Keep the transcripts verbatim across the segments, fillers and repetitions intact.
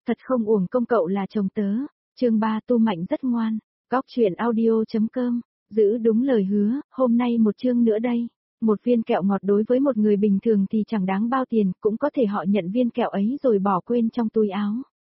thật không uổng công cậu là chồng tớ. Chương ba Tu Mạnh rất ngoan. Góc truyện audio.com. Giữ đúng lời hứa, hôm nay một chương nữa đây. Một viên kẹo ngọt đối với một người bình thường thì chẳng đáng bao tiền, cũng có thể họ nhận viên kẹo ấy rồi bỏ quên trong túi áo.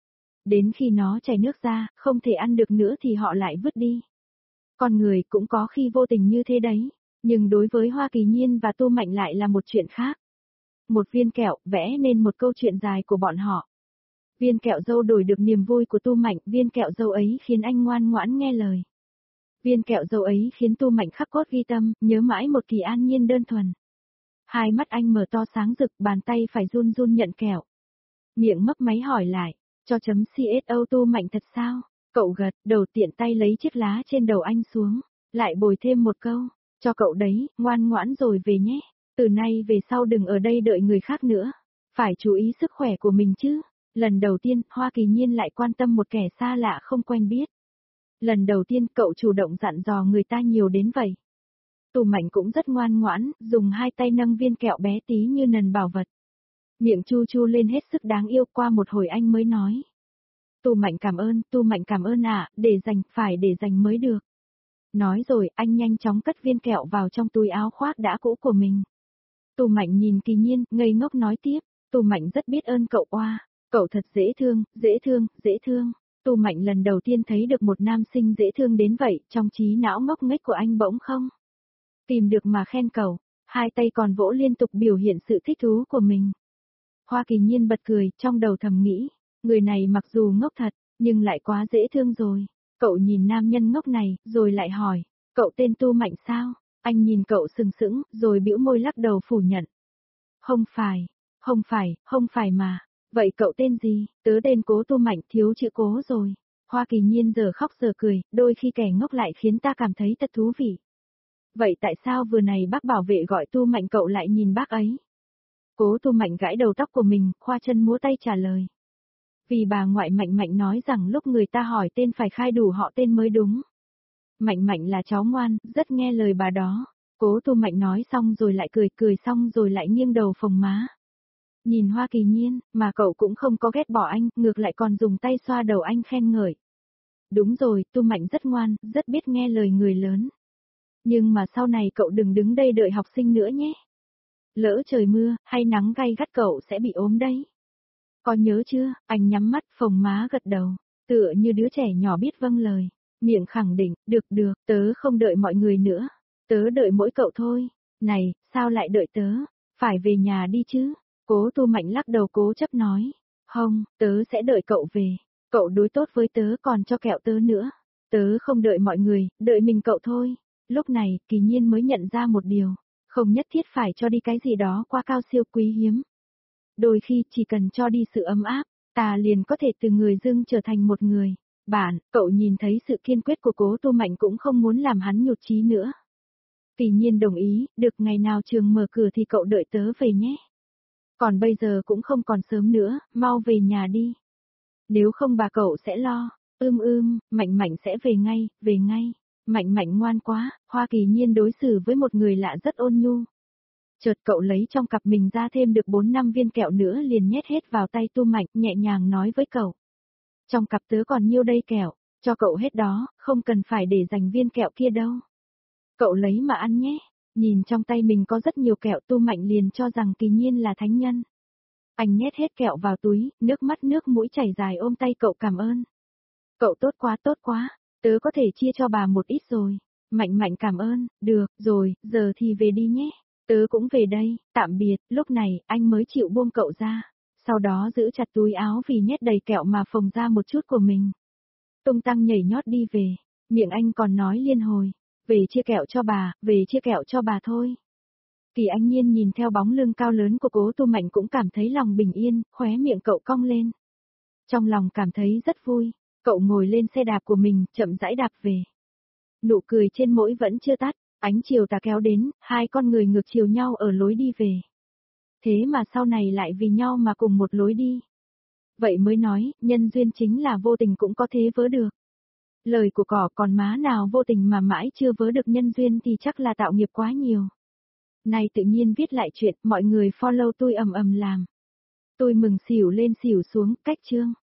Đến khi nó chảy nước ra, không thể ăn được nữa thì họ lại vứt đi. Con người cũng có khi vô tình như thế đấy, nhưng đối với Hoa Kỳ Nhiên và Tu Mạnh lại là một chuyện khác. Một viên kẹo vẽ nên một câu chuyện dài của bọn họ. Viên kẹo dâu đổi được niềm vui của Tu Mạnh, viên kẹo dâu ấy khiến anh ngoan ngoãn nghe lời. Viên kẹo dâu ấy khiến Tu Mạnh khắc cốt ghi tâm, nhớ mãi một kỳ an nhiên đơn thuần. Hai mắt anh mở to sáng rực, bàn tay phải run run nhận kẹo. Miệng mấp máy hỏi lại, cho chấm xô Tu Mạnh thật sao? Cậu gật, đầu tiện tay lấy chiếc lá trên đầu anh xuống, lại bồi thêm một câu, cho cậu đấy, ngoan ngoãn rồi về nhé. Từ nay về sau đừng ở đây đợi người khác nữa. Phải chú ý sức khỏe của mình chứ. Lần đầu tiên, Hoa Kỳ Nhiên lại quan tâm một kẻ xa lạ không quen biết. Lần đầu tiên cậu chủ động dặn dò người ta nhiều đến vậy. Tu Mạnh cũng rất ngoan ngoãn, dùng hai tay nâng viên kẹo bé tí như nần bảo vật. Miệng chu chu lên hết sức đáng yêu, qua một hồi anh mới nói. Tu Mạnh cảm ơn, Tu Mạnh cảm ơn ạ, à, để dành, phải để dành mới được. Nói rồi, anh nhanh chóng cất viên kẹo vào trong túi áo khoác đã cũ của mình. Tu Mạnh nhìn Kỳ Nhiên, ngây ngốc nói tiếp, Tu Mạnh rất biết ơn cậu oa, cậu thật dễ thương, dễ thương, dễ thương. Tu Mạnh lần đầu tiên thấy được một nam sinh dễ thương đến vậy, trong trí não ngốc nghếch của anh bỗng không tìm được mà khen cậu, hai tay còn vỗ liên tục biểu hiện sự thích thú của mình. Hoa Kỳ Nhiên bật cười, trong đầu thầm nghĩ, người này mặc dù ngốc thật, nhưng lại quá dễ thương rồi. Cậu nhìn nam nhân ngốc này, rồi lại hỏi, cậu tên Tu Mạnh sao? Anh nhìn cậu sừng sững, rồi bĩu môi lắc đầu phủ nhận. Không phải, không phải, không phải mà. Vậy cậu tên gì? Tớ tên Cố Tu Mạnh, thiếu chữ Cố rồi. Hoa Kỳ Nhiên giờ khóc giờ cười, đôi khi kẻ ngốc lại khiến ta cảm thấy thật thú vị. Vậy tại sao vừa này bác bảo vệ gọi Tu Mạnh cậu lại nhìn bác ấy? Cố Tu Mạnh gãi đầu tóc của mình, khoa chân múa tay trả lời. Vì bà ngoại Mạnh Mạnh nói rằng lúc người ta hỏi tên phải khai đủ họ tên mới đúng. Mạnh Mạnh là cháu ngoan, rất nghe lời bà đó. Cố Tu Mạnh nói xong rồi lại cười, cười xong rồi lại nghiêng đầu phồng má. Nhìn Hoa Kỳ Nhiên, mà cậu cũng không có ghét bỏ anh, ngược lại còn dùng tay xoa đầu anh khen ngợi. Đúng rồi, Tu Mạnh rất ngoan, rất biết nghe lời người lớn. Nhưng mà sau này cậu đừng đứng đây đợi học sinh nữa nhé. Lỡ trời mưa, hay nắng gay gắt cậu sẽ bị ốm đấy. Có nhớ chưa? Anh nhắm mắt, phồng má gật đầu, tựa như đứa trẻ nhỏ biết vâng lời, miệng khẳng định, được được, tớ không đợi mọi người nữa, tớ đợi mỗi cậu thôi. Này, sao lại đợi tớ? Phải về nhà đi chứ? Cố Tu Mạnh lắc đầu cố chấp nói, không, tớ sẽ đợi cậu về, cậu đối tốt với tớ còn cho kẹo tớ nữa. Tớ không đợi mọi người, đợi mình cậu thôi. Lúc này, Kỳ Nhiên mới nhận ra một điều, không nhất thiết phải cho đi cái gì đó quá cao siêu quý hiếm. Đôi khi chỉ cần cho đi sự ấm áp, ta liền có thể từ người dưng trở thành một người. Bạn, cậu nhìn thấy sự kiên quyết của Cố Tu Mạnh cũng không muốn làm hắn nhụt chí nữa. Kỳ Nhiên đồng ý, được, ngày nào trường mở cửa thì cậu đợi tớ về nhé. Còn bây giờ cũng không còn sớm nữa, mau về nhà đi. Nếu không bà cậu sẽ lo. Ưm ưm, Mạnh Mạnh sẽ về ngay, về ngay. Mạnh Mạnh ngoan quá. Hoa Kỳ Nhiên đối xử với một người lạ rất ôn nhu. Chợt cậu lấy trong cặp mình ra thêm được bốn năm viên kẹo nữa liền nhét hết vào tay Tu Mạnh, nhẹ nhàng nói với cậu. Trong cặp tớ còn nhiêu đây kẹo, cho cậu hết đó, không cần phải để dành viên kẹo kia đâu. Cậu lấy mà ăn nhé. Nhìn trong tay mình có rất nhiều kẹo, Tu Mạnh liền cho rằng Kỳ Nhiên là thánh nhân. Anh nhét hết kẹo vào túi, nước mắt nước mũi chảy dài ôm tay cậu cảm ơn. Cậu tốt quá tốt quá, tớ có thể chia cho bà một ít rồi. Mạnh Mạnh cảm ơn, được, rồi, giờ thì về đi nhé. Tớ cũng về đây, tạm biệt. Lúc này, anh mới chịu buông cậu ra. Sau đó giữ chặt túi áo vì nhét đầy kẹo mà phồng ra một chút của mình. Tung tăng nhảy nhót đi về, miệng anh còn nói liên hồi. Về chia kẹo cho bà, về chia kẹo cho bà thôi. Kỳ Anh Nhiên nhìn theo bóng lưng cao lớn của Cố Tu Mạnh cũng cảm thấy lòng bình yên, khóe miệng cậu cong lên. Trong lòng cảm thấy rất vui, cậu ngồi lên xe đạp của mình, chậm rãi đạp về. Nụ cười trên môi vẫn chưa tắt, ánh chiều tà kéo đến, hai con người ngược chiều nhau ở lối đi về. Thế mà sau này lại vì nhau mà cùng một lối đi. Vậy mới nói, nhân duyên chính là vô tình cũng có thế vớ được. Lời của cỏ còn má nào vô tình mà mãi chưa vớ được nhân duyên thì chắc là tạo nghiệp quá nhiều. Này tự nhiên viết lại chuyện, mọi người follow tôi ầm ầm làm. Tôi mừng xỉu lên xỉu xuống, cách chương.